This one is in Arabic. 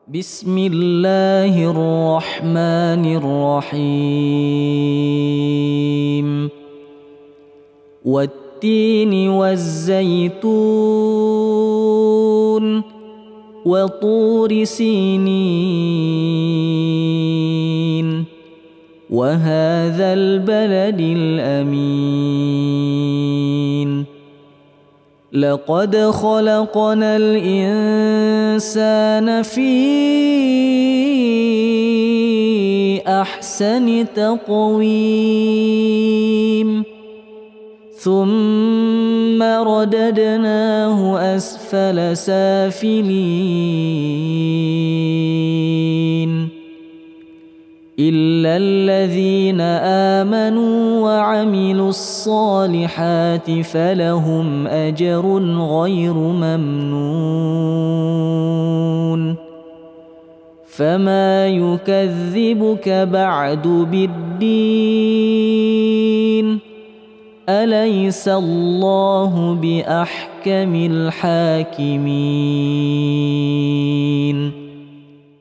بسم الله الرحمن الرحيم والتين والزيتون وطور سينين وهذا البلد الأمين لقد خلقنا الإنسان في أحسن تقويم ثم رددناه أسفل سافلين إلا الذين آمنوا وعملوا الصالحات فلهم أجر غير ممنون فما يكذبك بعد بالدين أليس الله بأحكم الحاكمين